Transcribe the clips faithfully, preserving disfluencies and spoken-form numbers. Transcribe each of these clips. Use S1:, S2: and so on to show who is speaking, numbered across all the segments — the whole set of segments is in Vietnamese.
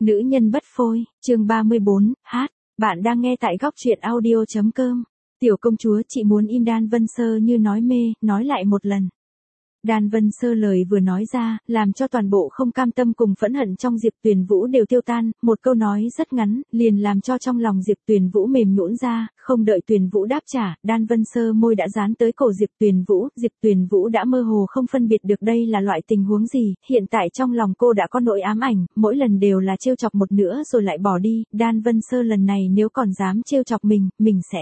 S1: Nữ nhân bất phôi, chương ba mươi bốn, hát. Bạn đang nghe tại góc truyện audio.com. Tiểu công chúa chị muốn im. Đan Vân Sơ như nói mê, nói lại một lần. Đan Vân Sơ lời vừa nói ra, làm cho toàn bộ không cam tâm cùng phẫn hận trong Diệp Tuyền Vũ đều tiêu tan, một câu nói rất ngắn, liền làm cho trong lòng Diệp Tuyền Vũ mềm nhũn ra, không đợi Tuyền Vũ đáp trả, Đan Vân Sơ môi đã dán tới cổ Diệp Tuyền Vũ, Diệp Tuyền Vũ đã mơ hồ không phân biệt được đây là loại tình huống gì, hiện tại trong lòng cô đã có nỗi ám ảnh, mỗi lần đều là trêu chọc một nữa rồi lại bỏ đi, Đan Vân Sơ lần này nếu còn dám trêu chọc mình, mình sẽ...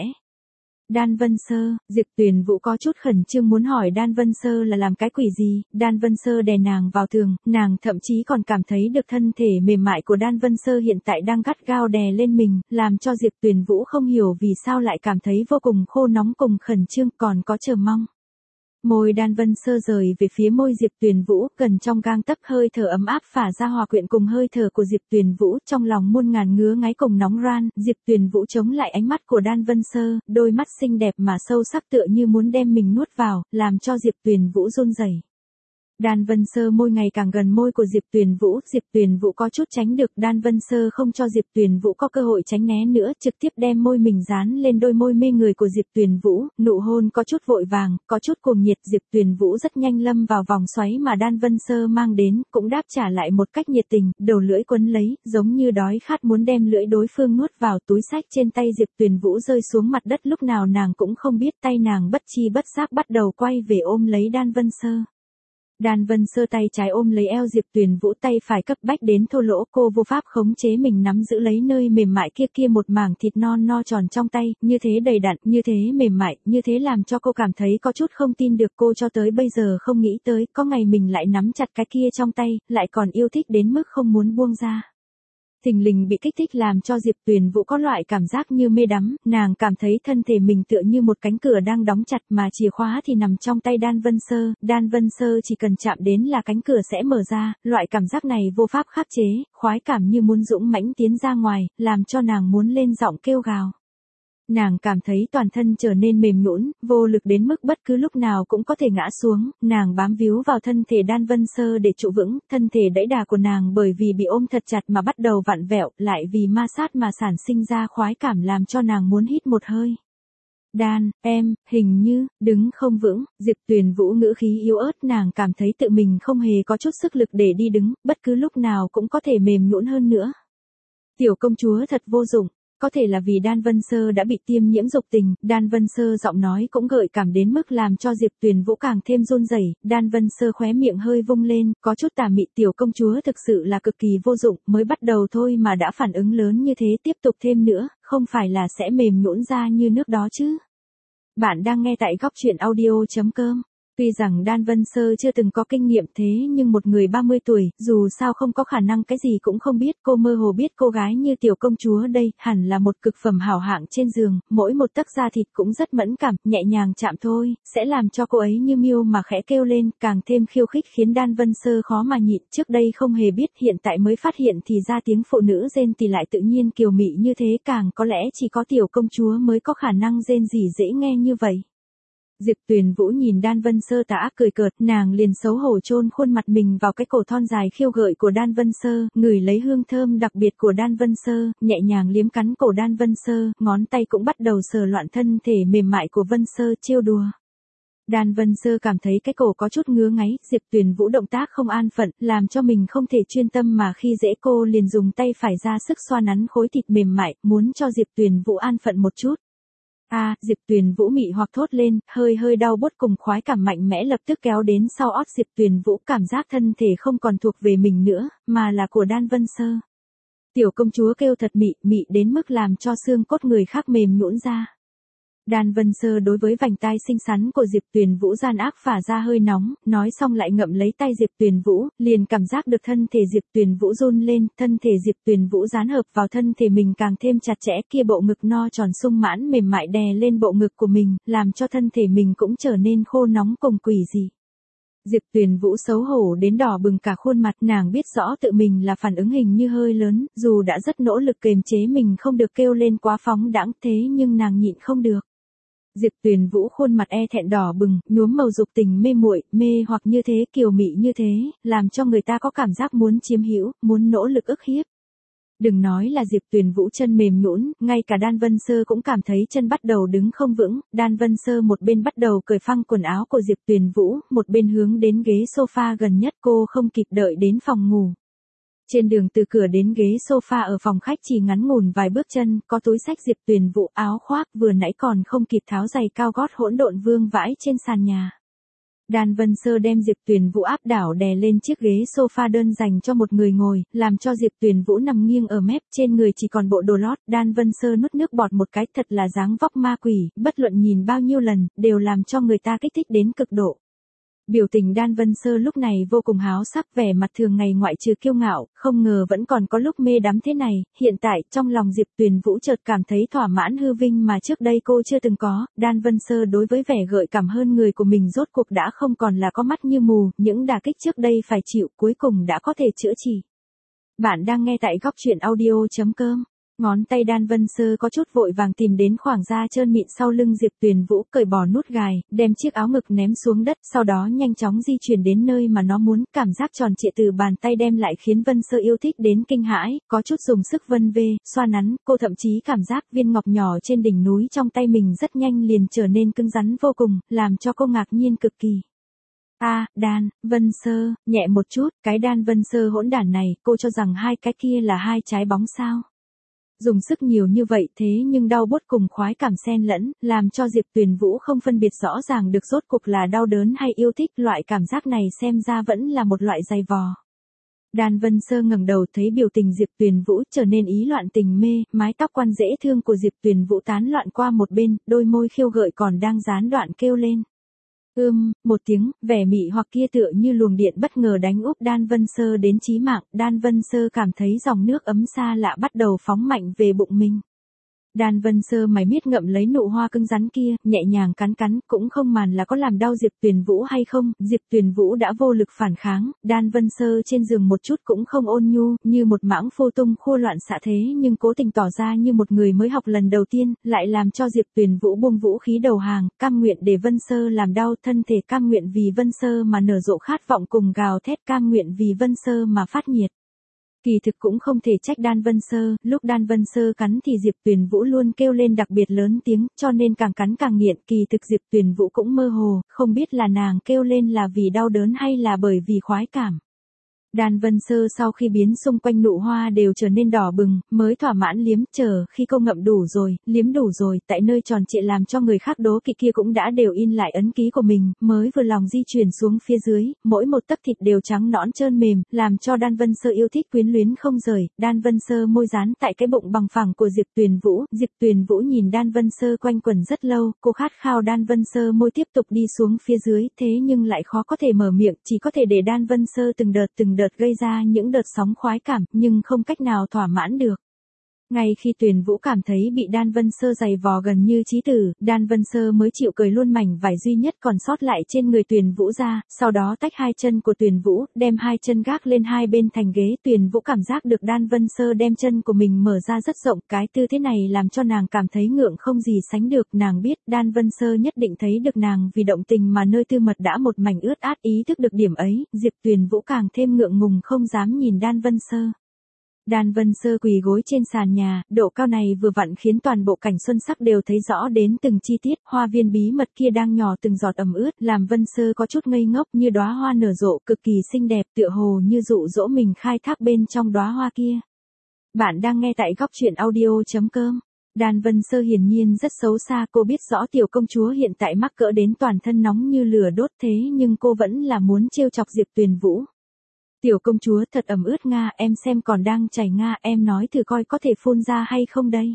S1: Đan Vân Sơ, Diệp Tuyền Vũ có chút khẩn trương muốn hỏi Đan Vân Sơ là làm cái quỷ gì, Đan Vân Sơ đè nàng vào tường, nàng thậm chí còn cảm thấy được thân thể mềm mại của Đan Vân Sơ hiện tại đang gắt gao đè lên mình, làm cho Diệp Tuyền Vũ không hiểu vì sao lại cảm thấy vô cùng khô nóng cùng khẩn trương còn có chờ mong. Môi Đan Vân Sơ rời về phía môi Diệp Tuyền Vũ, gần trong gang tấc hơi thở ấm áp phả ra hòa quyện cùng hơi thở của Diệp Tuyền Vũ, trong lòng muôn ngàn ngứa ngáy cùng nóng ran, Diệp Tuyền Vũ chống lại ánh mắt của Đan Vân Sơ, đôi mắt xinh đẹp mà sâu sắc tựa như muốn đem mình nuốt vào, làm cho Diệp Tuyền Vũ run rẩy. Đan Vân Sơ môi ngày càng gần môi của Diệp Tuyền Vũ, Diệp Tuyền Vũ có chút tránh được, Đan Vân Sơ không cho Diệp Tuyền Vũ có cơ hội tránh né nữa, trực tiếp đem môi mình dán lên đôi môi mê người của Diệp Tuyền Vũ, nụ hôn có chút vội vàng, có chút cuồng nhiệt, Diệp Tuyền Vũ rất nhanh lâm vào vòng xoáy mà Đan Vân Sơ mang đến, cũng đáp trả lại một cách nhiệt tình, đầu lưỡi quấn lấy, giống như đói khát muốn đem lưỡi đối phương nuốt vào, túi xách trên tay Diệp Tuyền Vũ rơi xuống mặt đất, lúc nào nàng cũng không biết, tay nàng bất chi bất giác bắt đầu quay về ôm lấy Đan Vân Sơ. Đan Vân Sơ tay trái ôm lấy eo Diệp Tuyền Vũ, tay phải cấp bách đến thô lỗ, cô vô pháp khống chế mình nắm giữ lấy nơi mềm mại kia kia một mảng thịt non no tròn trong tay, như thế đầy đặn, như thế mềm mại, như thế làm cho cô cảm thấy có chút không tin được, cô cho tới bây giờ không nghĩ tới, có ngày mình lại nắm chặt cái kia trong tay, lại còn yêu thích đến mức không muốn buông ra. Thình lình bị kích thích làm cho Diệp Tuyền Vũ có loại cảm giác như mê đắm, nàng cảm thấy thân thể mình tựa như một cánh cửa đang đóng chặt mà chìa khóa thì nằm trong tay Đan Vân Sơ, Đan Vân Sơ chỉ cần chạm đến là cánh cửa sẽ mở ra, loại cảm giác này vô pháp khắc chế, khoái cảm như muốn dũng mãnh tiến ra ngoài, làm cho nàng muốn lên giọng kêu gào. Nàng cảm thấy toàn thân trở nên mềm nhũn, vô lực đến mức bất cứ lúc nào cũng có thể ngã xuống, nàng bám víu vào thân thể Đan Vân Sơ để trụ vững, thân thể đẫy đà của nàng bởi vì bị ôm thật chặt mà bắt đầu vặn vẹo, lại vì ma sát mà sản sinh ra khoái cảm làm cho nàng muốn hít một hơi. Đan, em, hình như, đứng không vững, Diệp Tuyền Vũ ngữ khí yếu ớt, nàng cảm thấy tự mình không hề có chút sức lực để đi đứng, bất cứ lúc nào cũng có thể mềm nhũn hơn nữa. Tiểu công chúa thật vô dụng. Có thể là vì Đan Vân Sơ đã bị tiêm nhiễm dục tình, Đan Vân Sơ giọng nói cũng gợi cảm đến mức làm cho Diệp Tuyền Vũ càng thêm run rẩy. Đan Vân Sơ khóe miệng hơi vung lên, có chút tà mị, tiểu công chúa thực sự là cực kỳ vô dụng, mới bắt đầu thôi mà đã phản ứng lớn như thế, tiếp tục thêm nữa, không phải là sẽ mềm nhũn ra như nước đó chứ. Bạn đang nghe tại góc truyện audio.com. Tuy rằng Đan Vân Sơ chưa từng có kinh nghiệm thế nhưng một người ba mươi tuổi, dù sao không có khả năng cái gì cũng không biết, cô mơ hồ biết cô gái như tiểu công chúa đây, hẳn là một cực phẩm hảo hạng trên giường, mỗi một tấc da thịt cũng rất mẫn cảm, nhẹ nhàng chạm thôi, sẽ làm cho cô ấy như miêu mà khẽ kêu lên, càng thêm khiêu khích khiến Đan Vân Sơ khó mà nhịn, trước đây không hề biết, hiện tại mới phát hiện thì ra tiếng phụ nữ rên thì lại tự nhiên kiều mị như thế, càng có lẽ chỉ có tiểu công chúa mới có khả năng rên rỉ dễ nghe như vậy. Diệp Tuyền Vũ nhìn Đan Vân Sơ tà ác cười cợt, nàng liền xấu hổ chôn khuôn mặt mình vào cái cổ thon dài khiêu gợi của Đan Vân Sơ, ngửi lấy hương thơm đặc biệt của Đan Vân Sơ, nhẹ nhàng liếm cắn cổ Đan Vân Sơ, ngón tay cũng bắt đầu sờ loạn thân thể mềm mại của Vân Sơ, trêu đùa. Đan Vân Sơ cảm thấy cái cổ có chút ngứa ngáy, Diệp Tuyền Vũ động tác không an phận, làm cho mình không thể chuyên tâm mà khi dễ cô liền dùng tay phải ra sức xoa nắn khối thịt mềm mại, muốn cho Diệp Tuyền Vũ an phận một chút. A, à, Diệp Tuyền Vũ mị hoặc thốt lên, hơi hơi đau buốt cùng khoái cảm mạnh mẽ lập tức kéo đến sau ót Diệp Tuyền Vũ, cảm giác thân thể không còn thuộc về mình nữa, mà là của Đan Vân Sơ. Tiểu công chúa kêu thật mị, mị đến mức làm cho xương cốt người khác mềm nhũn ra. Đan Vân Sơ đối với vành tai xinh xắn của Diệp Tuyền Vũ gian ác phả ra hơi nóng, nói xong lại ngậm lấy tay Diệp Tuyền Vũ, liền cảm giác được thân thể Diệp Tuyền Vũ run lên, thân thể Diệp Tuyền Vũ dán hợp vào thân thể mình càng thêm chặt chẽ, kia bộ ngực no tròn sung mãn mềm mại đè lên bộ ngực của mình, làm cho thân thể mình cũng trở nên khô nóng cùng quỷ dị. Diệp Tuyền Vũ xấu hổ đến đỏ bừng cả khuôn mặt, nàng biết rõ tự mình là phản ứng hình như hơi lớn, dù đã rất nỗ lực kiềm chế mình không được kêu lên quá phóng đãng thế nhưng nàng nhịn không được. Diệp Tuyền Vũ khuôn mặt e thẹn đỏ bừng, nhuốm màu dục tình mê muội, mê hoặc như thế, kiều mị như thế, làm cho người ta có cảm giác muốn chiếm hữu, muốn nỗ lực ức hiếp. Đừng nói là Diệp Tuyền Vũ chân mềm nhũn, ngay cả Đan Vân Sơ cũng cảm thấy chân bắt đầu đứng không vững, Đan Vân Sơ một bên bắt đầu cởi phăng quần áo của Diệp Tuyền Vũ, một bên hướng đến ghế sofa gần nhất, cô không kịp đợi đến phòng ngủ. Trên đường từ cửa đến ghế sofa ở phòng khách chỉ ngắn ngủn vài bước chân, có túi xách Diệp Tuyền Vũ, áo khoác vừa nãy còn không kịp tháo giày cao gót hỗn độn vương vãi trên sàn nhà. Đan Vân Sơ đem Diệp Tuyền Vũ áp đảo đè lên chiếc ghế sofa đơn dành cho một người ngồi, làm cho Diệp Tuyền Vũ nằm nghiêng ở mép, trên người chỉ còn bộ đồ lót. Đan Vân Sơ nuốt nước bọt một cái, thật là dáng vóc ma quỷ, bất luận nhìn bao nhiêu lần, đều làm cho người ta kích thích đến cực độ. Biểu tình Đan Vân Sơ lúc này vô cùng háo sắc, vẻ mặt thường ngày ngoại trừ kiêu ngạo, không ngờ vẫn còn có lúc mê đắm thế này. Hiện tại, trong lòng Diệp Tuyền Vũ chợt cảm thấy thỏa mãn hư vinh mà trước đây cô chưa từng có. Đan Vân Sơ đối với vẻ gợi cảm hơn người của mình rốt cuộc đã không còn là có mắt như mù, những đả kích trước đây phải chịu cuối cùng đã có thể chữa trị. Bạn đang nghe tại góc truyện audio chấm com. Ngón tay Đan Vân Sơ có chút vội vàng tìm đến khoảng da trơn mịn sau lưng Diệp Tuyền Vũ, cởi bỏ nút gài, đem chiếc áo ngực ném xuống đất, sau đó nhanh chóng di chuyển đến nơi mà nó muốn, cảm giác tròn trịa từ bàn tay đem lại khiến Vân Sơ yêu thích đến kinh hãi, có chút dùng sức vân vê, xoa nắn, cô thậm chí cảm giác viên ngọc nhỏ trên đỉnh núi trong tay mình rất nhanh liền trở nên cứng rắn vô cùng, làm cho cô ngạc nhiên cực kỳ. A, à, Đan, Vân Sơ, nhẹ một chút, cái Đan Vân Sơ hỗn đản này, cô cho rằng hai cái kia là hai trái bóng sao? Dùng sức nhiều như vậy thế nhưng đau buốt cùng khoái cảm xen lẫn, làm cho Diệp Tuyền Vũ không phân biệt rõ ràng được rốt cuộc là đau đớn hay yêu thích, loại cảm giác này xem ra vẫn là một loại dày vò. Đan Vân Sơ ngẩng đầu thấy biểu tình Diệp Tuyền Vũ trở nên ý loạn tình mê, mái tóc quan dễ thương của Diệp Tuyền Vũ tán loạn qua một bên, đôi môi khiêu gợi còn đang gián đoạn kêu lên. Ưm, một tiếng, vẻ mị hoặc kia tựa như luồng điện bất ngờ đánh úp Đan Vân Sơ đến chí mạng, Đan Vân Sơ cảm thấy dòng nước ấm xa lạ bắt đầu phóng mạnh về bụng mình. Đan Vân Sơ mày miết ngậm lấy nụ hoa cứng rắn kia, nhẹ nhàng cắn cắn, cũng không màn là có làm đau Diệp Tuyền Vũ hay không, Diệp Tuyền Vũ đã vô lực phản kháng, Đan Vân Sơ trên giường một chút cũng không ôn nhu, như một mãng phu tung khua loạn xạ thế nhưng cố tình tỏ ra như một người mới học lần đầu tiên, lại làm cho Diệp Tuyền Vũ buông vũ khí đầu hàng, cam nguyện để Vân Sơ làm đau, thân thể cam nguyện vì Vân Sơ mà nở rộ khát vọng cùng gào thét, cam nguyện vì Vân Sơ mà phát nhiệt. Kỳ thực cũng không thể trách Đan Vân Sơ, lúc Đan Vân Sơ cắn thì Diệp Tuyền Vũ luôn kêu lên đặc biệt lớn tiếng, cho nên càng cắn càng nghiện, kỳ thực Diệp Tuyền Vũ cũng mơ hồ, không biết là nàng kêu lên là vì đau đớn hay là bởi vì khoái cảm. Đan Vân Sơ sau khi biến xung quanh nụ hoa đều trở nên đỏ bừng, mới thỏa mãn liếm, chờ khi cô ngậm đủ rồi, liếm đủ rồi, tại nơi tròn trịa làm cho người khác đố kỵ kia cũng đã đều in lại ấn ký của mình, mới vừa lòng di chuyển xuống phía dưới, mỗi một tấc thịt đều trắng nõn trơn mềm, làm cho Đan Vân Sơ yêu thích quyến luyến không rời. Đan Vân Sơ môi dán tại cái bụng bằng phẳng của Diệp Tuyền Vũ, Diệp Tuyền Vũ nhìn Đan Vân Sơ quanh quẩn rất lâu, cô khát khao Đan Vân Sơ môi tiếp tục đi xuống phía dưới, thế nhưng lại khó có thể mở miệng, chỉ có thể để Đan Vân Sơ từng đợt từng đợt gây ra những đợt sóng khoái cảm, nhưng không cách nào thỏa mãn được. Ngay khi Tuyền Vũ cảm thấy bị Đan Vân Sơ giày vò gần như chí tử, Đan Vân Sơ mới chịu cởi luôn mảnh vải duy nhất còn sót lại trên người Tuyền Vũ ra, sau đó tách hai chân của Tuyền Vũ, đem hai chân gác lên hai bên thành ghế. Tuyền Vũ cảm giác được Đan Vân Sơ đem chân của mình mở ra rất rộng, cái tư thế này làm cho nàng cảm thấy ngượng không gì sánh được, nàng biết Đan Vân Sơ nhất định thấy được nàng vì động tình mà nơi tư mật đã một mảnh ướt át, ý thức được điểm ấy, Diệp Tuyền Vũ càng thêm ngượng ngùng không dám nhìn Đan Vân Sơ. Đan Vân Sơ quỳ gối trên sàn nhà, độ cao này vừa vặn khiến toàn bộ cảnh xuân sắc đều thấy rõ đến từng chi tiết, hoa viên bí mật kia đang nhỏ từng giọt ẩm ướt, làm Vân Sơ có chút ngây ngốc, như đóa hoa nở rộ cực kỳ xinh đẹp, tựa hồ như dụ dỗ mình khai thác bên trong đóa hoa kia. Bạn đang nghe tại góc truyện audio chấm com. Đan Vân Sơ hiển nhiên rất xấu xa, cô biết rõ tiểu công chúa hiện tại mắc cỡ đến toàn thân nóng như lửa đốt, thế nhưng cô vẫn là muốn trêu chọc Diệp Tuyền Vũ. Tiểu công chúa thật ẩm ướt nga, em xem còn đang chảy nga, em nói thử coi có thể phun ra hay không đây.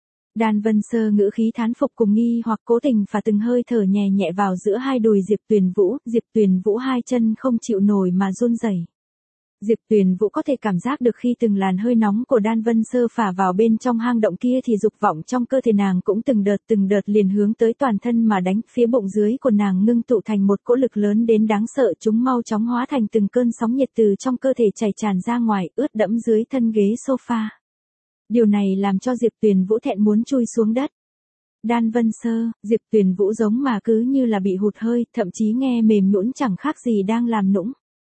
S1: Đan Vân Sơ ngữ khí thán phục cùng nghi hoặc cố tình và từng hơi thở nhẹ nhẹ vào giữa hai đùi Diệp Tuyền Vũ, Diệp Tuyền Vũ hai chân không chịu nổi mà run rẩy. Diệp Tuyền Vũ có thể cảm giác được khi từng làn hơi nóng của Đan Vân Sơ phả vào bên trong hang động kia thì dục vọng trong cơ thể nàng cũng từng đợt từng đợt liền hướng tới toàn thân mà đánh, phía bụng dưới của nàng ngưng tụ thành một cỗ lực lớn đến đáng sợ, chúng mau chóng hóa thành từng cơn sóng nhiệt từ trong cơ thể chảy tràn ra ngoài, ướt đẫm dưới thân ghế sofa. Điều này làm cho Diệp Tuyền Vũ thẹn muốn chui xuống đất. Đan Vân Sơ, Diệp Tuyền Vũ giống mà cứ như là bị hụt hơi, thậm chí nghe mềm nhũn chẳng khác gì đang làm nũng.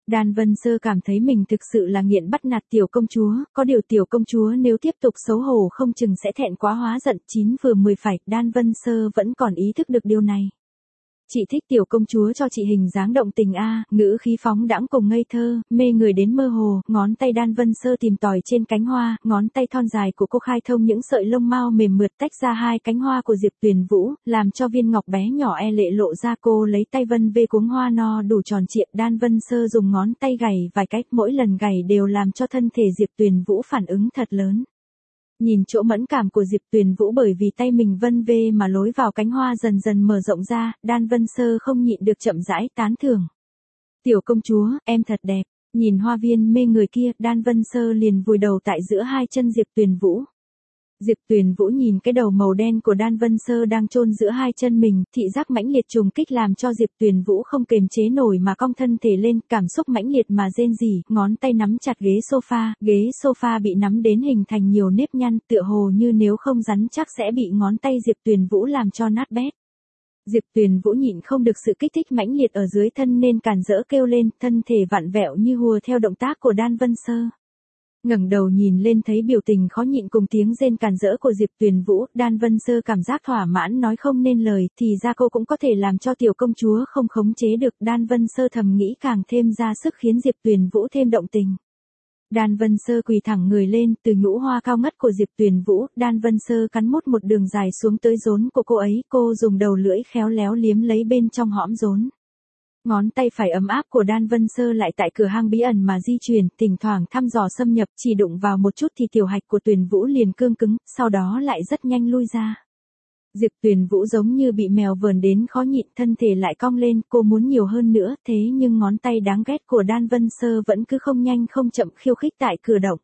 S1: Đan Vân Sơ cảm thấy mình thực sự là nghiện bắt nạt tiểu công chúa, có điều tiểu công chúa nếu tiếp tục xấu hổ không chừng sẽ thẹn quá hóa giận. Chín vừa mười phải, Đan Vân Sơ vẫn còn ý thức được điều này. Chị thích tiểu công chúa cho chị hình dáng động tình a, ngữ khí phóng đãng cùng ngây thơ, mê người đến mơ hồ. Ngón tay Đan Vân Sơ tìm tòi trên cánh hoa, ngón tay thon dài của cô khai thông những sợi lông mao mềm mượt tách ra hai cánh hoa của Diệp Tuyền Vũ, làm cho viên ngọc bé nhỏ e lệ lộ ra. Cô lấy tay vân về cuống hoa no đủ tròn trịa. Đan Vân Sơ dùng ngón tay gảy vài cách, mỗi lần gảy đều làm cho thân thể Diệp Tuyền Vũ phản ứng thật lớn. Nhìn chỗ mẫn cảm của Diệp Tuyền Vũ bởi vì tay mình vân vê mà lối vào cánh hoa dần dần mở rộng ra, Đan Vân Sơ không nhịn được chậm rãi tán thưởng. Tiểu công chúa, em thật đẹp. Nhìn hoa viên mê người kia, Đan Vân Sơ liền vùi đầu tại giữa hai chân Diệp Tuyền Vũ. Diệp Tuyền Vũ nhìn cái đầu màu đen của Đan Vân Sơ đang chôn giữa hai chân mình, thị giác mãnh liệt trùng kích làm cho Diệp Tuyền Vũ không kềm chế nổi mà cong thân thể lên, cảm xúc mãnh liệt mà rên rỉ, ngón tay nắm chặt ghế sofa, ghế sofa bị nắm đến hình thành nhiều nếp nhăn, tựa hồ như nếu không rắn chắc sẽ bị ngón tay Diệp Tuyền Vũ làm cho nát bét. Diệp Tuyền Vũ nhịn không được sự kích thích mãnh liệt ở dưới thân nên càn rỡ kêu lên, thân thể vặn vẹo như hùa theo động tác của Đan Vân Sơ. Ngẩng đầu nhìn lên thấy biểu tình khó nhịn cùng tiếng rên càn rỡ của Diệp Tuyền Vũ, Đan Vân Sơ cảm giác thỏa mãn nói không nên lời, thì ra cô cũng có thể làm cho tiểu công chúa không khống chế được. Đan Vân Sơ thầm nghĩ càng thêm ra sức khiến Diệp Tuyền Vũ thêm động tình. Đan Vân Sơ quỳ thẳng người lên, từ nhũ hoa cao ngất của Diệp Tuyền Vũ, Đan Vân Sơ cắn mốt một đường dài xuống tới rốn của cô ấy, cô dùng đầu lưỡi khéo léo liếm lấy bên trong hõm rốn. Ngón tay phải ấm áp của Đan Vân Sơ lại tại cửa hang bí ẩn mà di chuyển, thỉnh thoảng thăm dò xâm nhập, chỉ đụng vào một chút thì tiểu hạch của Tuyền Vũ liền cương cứng, sau đó lại rất nhanh lui ra. Diệp Tuyền Vũ giống như bị mèo vờn đến khó nhịn, thân thể lại cong lên, cô muốn nhiều hơn nữa, thế nhưng ngón tay đáng ghét của Đan Vân Sơ vẫn cứ không nhanh không chậm khiêu khích tại cửa động.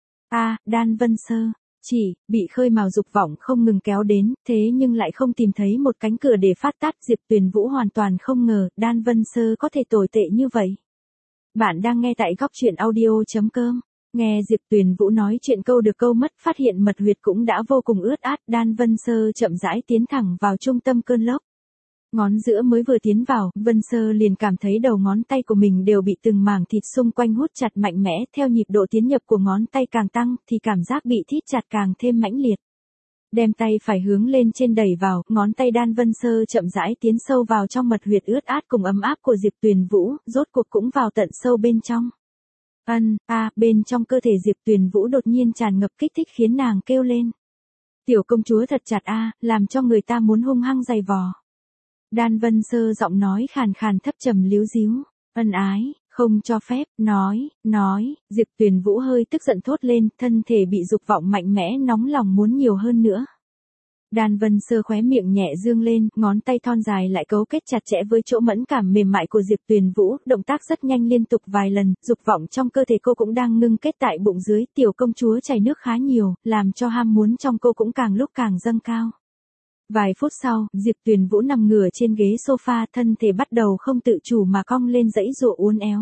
S1: A, Đan Vân Sơ, chỉ, bị khơi mào dục vọng không ngừng kéo đến, thế nhưng lại không tìm thấy một cánh cửa để phát tát. Diệp Tuyền Vũ hoàn toàn không ngờ, Đan Vân Sơ có thể tồi tệ như vậy. Bạn đang nghe tại góc truyện audio chấm com. Nghe Diệp Tuyền Vũ nói chuyện câu được câu mất, phát hiện mật huyệt cũng đã vô cùng ướt át, Đan Vân Sơ chậm rãi tiến thẳng vào trung tâm cơn lốc. Ngón giữa mới vừa tiến vào, Vân Sơ liền cảm thấy đầu ngón tay của mình đều bị từng mảng thịt xung quanh hút chặt mạnh mẽ, theo nhịp độ tiến nhập của ngón tay càng tăng, thì cảm giác bị thít chặt càng thêm mãnh liệt. Đem tay phải hướng lên trên đẩy vào, ngón tay Đan Vân Sơ chậm rãi tiến sâu vào trong mật huyệt ướt át cùng ấm áp của Diệp Tuyền Vũ, rốt cuộc cũng vào tận sâu bên trong. Ân, a, à, bên trong cơ thể Diệp Tuyền Vũ đột nhiên tràn ngập kích thích khiến nàng kêu lên. Tiểu công chúa thật chặt a, à, làm cho người ta muốn hung hăng giày vò. Đan Vân Sơ giọng nói khàn khàn thấp trầm líu díu, ân ái, không cho phép, nói, nói, Diệp Tuyền Vũ hơi tức giận thốt lên, thân thể bị dục vọng mạnh mẽ nóng lòng muốn nhiều hơn nữa. Đan Vân Sơ khóe miệng nhẹ dương lên, ngón tay thon dài lại cấu kết chặt chẽ với chỗ mẫn cảm mềm mại của Diệp Tuyền Vũ, động tác rất nhanh liên tục vài lần, dục vọng trong cơ thể cô cũng đang ngưng kết tại bụng dưới, tiểu công chúa chảy nước khá nhiều, làm cho ham muốn trong cô cũng càng lúc càng dâng cao. Vài phút sau, Diệp Tuyền Vũ nằm ngửa trên ghế sofa, thân thể bắt đầu không tự chủ mà cong lên dãy dụa uốn éo.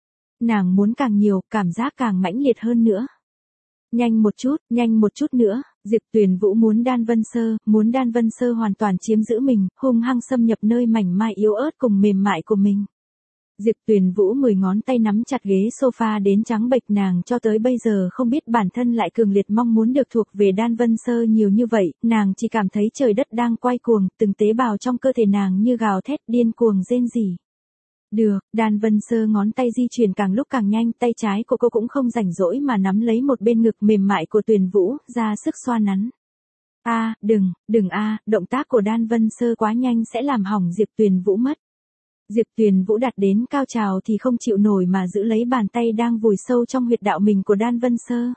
S1: Nàng muốn càng nhiều, cảm giác càng mãnh liệt hơn nữa. Nhanh một chút, nhanh một chút nữa, Diệp Tuyền Vũ muốn Đan Vân Sơ, muốn Đan Vân Sơ hoàn toàn chiếm giữ mình, hung hăng xâm nhập nơi mảnh mai yếu ớt cùng mềm mại của mình. Diệp Tuyền Vũ mười ngón tay nắm chặt ghế sofa đến trắng bệch, nàng cho tới bây giờ không biết bản thân lại cường liệt mong muốn được thuộc về Đan Vân Sơ nhiều như vậy, nàng chỉ cảm thấy trời đất đang quay cuồng, từng tế bào trong cơ thể nàng như gào thét điên cuồng rên rỉ. Được, Đan Vân Sơ ngón tay di chuyển càng lúc càng nhanh, tay trái của cô cũng không rảnh rỗi mà nắm lấy một bên ngực mềm mại của Tuyền Vũ, ra sức xoa nắn. A, à, đừng, đừng a, à, động tác của Đan Vân Sơ quá nhanh sẽ làm hỏng Diệp Tuyền Vũ mất. Diệp Tuyền Vũ đặt đến cao trào thì không chịu nổi mà giữ lấy bàn tay đang vùi sâu trong huyệt đạo mình của Đan Vân Sơ.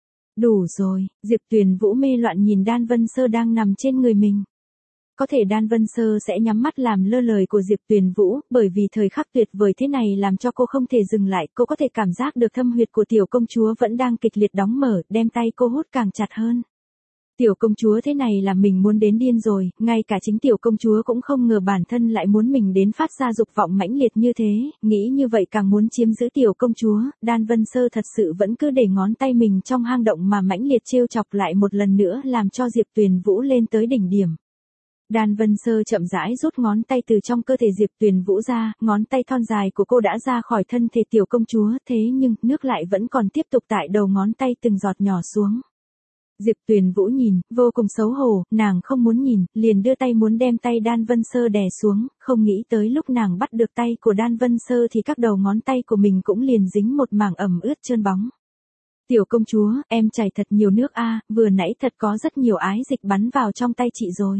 S1: Đủ rồi, Diệp Tuyền Vũ mê loạn nhìn Đan Vân Sơ đang nằm trên người mình. Có thể Đan Vân Sơ sẽ nhắm mắt làm lơ lời của Diệp Tuyền Vũ, bởi vì thời khắc tuyệt vời thế này làm cho cô không thể dừng lại, cô có thể cảm giác được thâm huyệt của tiểu công chúa vẫn đang kịch liệt đóng mở, đem tay cô hút càng chặt hơn. Tiểu công chúa thế này là mình muốn đến điên rồi, ngay cả chính tiểu công chúa cũng không ngờ bản thân lại muốn mình đến phát ra dục vọng mãnh liệt như thế, nghĩ như vậy càng muốn chiếm giữ tiểu công chúa, Đan Vân Sơ thật sự vẫn cứ để ngón tay mình trong hang động mà mãnh liệt trêu chọc lại một lần nữa làm cho Diệp Tuyền Vũ lên tới đỉnh điểm. Đan Vân Sơ chậm rãi rút ngón tay từ trong cơ thể Diệp Tuyền Vũ ra, ngón tay thon dài của cô đã ra khỏi thân thể tiểu công chúa, thế nhưng nước lại vẫn còn tiếp tục tại đầu ngón tay từng giọt nhỏ xuống. Diệp Tuyền Vũ nhìn, vô cùng xấu hổ, nàng không muốn nhìn, liền đưa tay muốn đem tay Đan Vân Sơ đè xuống, không nghĩ tới lúc nàng bắt được tay của Đan Vân Sơ thì các đầu ngón tay của mình cũng liền dính một mảng ẩm ướt trơn bóng. Tiểu công chúa, em chảy thật nhiều nước a, vừa nãy thật có rất nhiều ái dịch bắn vào trong tay chị rồi.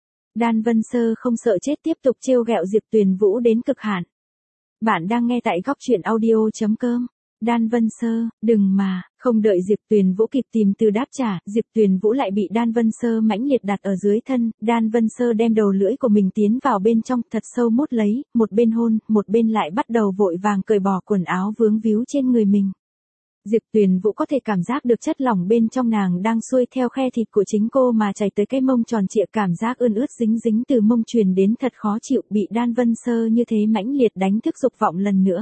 S1: Đan Vân Sơ không sợ chết tiếp tục trêu ghẹo Diệp Tuyền Vũ đến cực hạn. Bạn đang nghe tại góc truyện audio chấm com. Đan Vân Sơ, đừng mà, không đợi Diệp Tuyền Vũ kịp tìm từ đáp trả, Diệp Tuyền Vũ lại bị Đan Vân Sơ mãnh liệt đặt ở dưới thân, Đan Vân Sơ đem đầu lưỡi của mình tiến vào bên trong, thật sâu mút lấy, một bên hôn, một bên lại bắt đầu vội vàng cởi bỏ quần áo vướng víu trên người mình. Diệp Tuyền Vũ có thể cảm giác được chất lỏng bên trong nàng đang xuôi theo khe thịt của chính cô mà chảy tới cái mông tròn trịa, cảm giác ươn ướt dính dính từ mông truyền đến thật khó chịu, bị Đan Vân Sơ như thế mãnh liệt đánh thức dục vọng lần nữa.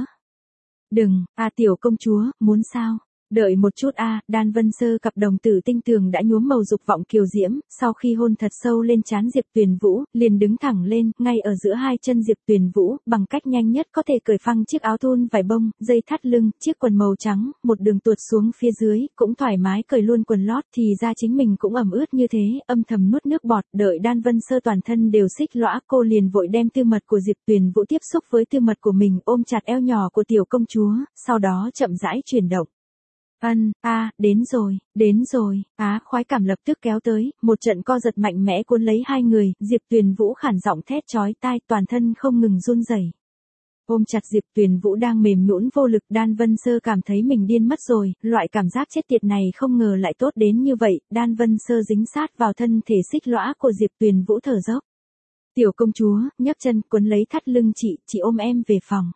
S1: Đừng, a tiểu công chúa, muốn sao? Đợi một chút a, Đan Vân Sơ cặp đồng tử tinh tường đã nhuốm màu dục vọng kiều diễm, sau khi hôn thật sâu lên trán Diệp Tuyền Vũ, liền đứng thẳng lên, ngay ở giữa hai chân Diệp Tuyền Vũ, bằng cách nhanh nhất có thể cởi phăng chiếc áo thun vải bông, dây thắt lưng, chiếc quần màu trắng, một đường tuột xuống phía dưới, cũng thoải mái cởi luôn quần lót, thì ra chính mình cũng ẩm ướt như thế, âm thầm nuốt nước bọt, đợi Đan Vân Sơ toàn thân đều xích lõa, cô liền vội đem tư mật của Diệp Tuyền Vũ tiếp xúc với tư mật của mình, ôm chặt eo nhỏ của tiểu công chúa, sau đó chậm rãi chuyển động. Ân, a, à, đến rồi, đến rồi, á, khoái cảm lập tức kéo tới, một trận co giật mạnh mẽ cuốn lấy hai người, Diệp Tuyền Vũ khản giọng thét chói tai, toàn thân không ngừng run rẩy. Ôm chặt Diệp Tuyền Vũ đang mềm nhũn vô lực, Đan Vân Sơ cảm thấy mình điên mất rồi, loại cảm giác chết tiệt này không ngờ lại tốt đến như vậy, Đan Vân Sơ dính sát vào thân thể xích lõa của Diệp Tuyền Vũ thở dốc. Tiểu công chúa, nhấc chân, cuốn lấy thắt lưng chị, chị ôm em về phòng.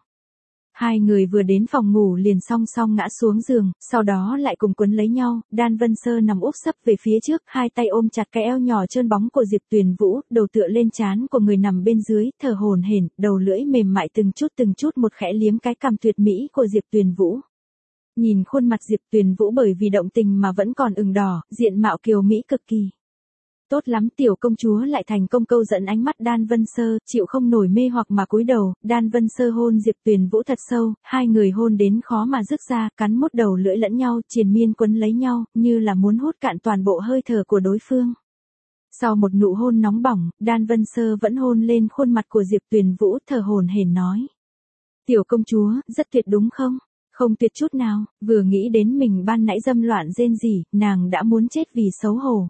S1: Hai người vừa đến phòng ngủ liền song song ngã xuống giường, sau đó lại cùng quấn lấy nhau, Đan Vân Sơ nằm úp sấp về phía trước, hai tay ôm chặt cái eo nhỏ trơn bóng của Diệp Tuyền Vũ, đầu tựa lên trán của người nằm bên dưới, thở hổn hển, đầu lưỡi mềm mại từng chút từng chút một khẽ liếm cái cằm tuyệt mỹ của Diệp Tuyền Vũ. Nhìn khuôn mặt Diệp Tuyền Vũ bởi vì động tình mà vẫn còn ửng đỏ, diện mạo kiều mỹ cực kỳ. Tốt lắm, tiểu công chúa lại thành công câu dẫn ánh mắt Đan Vân Sơ, chịu không nổi mê hoặc mà cúi đầu, Đan Vân Sơ hôn Diệp Tuyền Vũ thật sâu, hai người hôn đến khó mà dứt ra, cắn mút đầu lưỡi lẫn nhau, triền miên quấn lấy nhau, như là muốn hút cạn toàn bộ hơi thở của đối phương. Sau một nụ hôn nóng bỏng, Đan Vân Sơ vẫn hôn lên khuôn mặt của Diệp Tuyền Vũ, thở hổn hển nói. Tiểu công chúa, rất tuyệt đúng không? Không tuyệt chút nào, vừa nghĩ đến mình ban nãy dâm loạn rên rỉ, nàng đã muốn chết vì xấu hổ.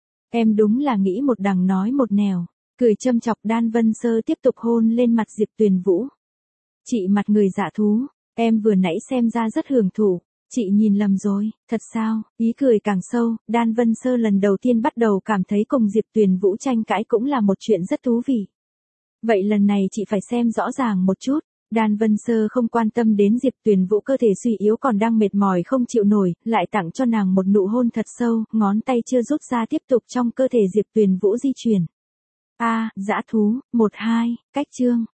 S1: Em đúng là nghĩ một đằng nói một nẻo, cười châm chọc, Đan Vân Sơ tiếp tục hôn lên mặt Diệp Tuyền Vũ. Chị mặt người dạ thú, em vừa nãy xem ra rất hưởng thụ, chị nhìn lầm rồi, thật sao? Ý cười càng sâu, Đan Vân Sơ lần đầu tiên bắt đầu cảm thấy cùng Diệp Tuyền Vũ tranh cãi cũng là một chuyện rất thú vị. Vậy lần này chị phải xem rõ ràng một chút. Đan Vân Sơ không quan tâm đến Diệp Tuyền Vũ cơ thể suy yếu còn đang mệt mỏi không chịu nổi, lại tặng cho nàng một nụ hôn thật sâu, ngón tay chưa rút ra tiếp tục trong cơ thể Diệp Tuyền Vũ di chuyển. A, dã thú, một hai, cách chương.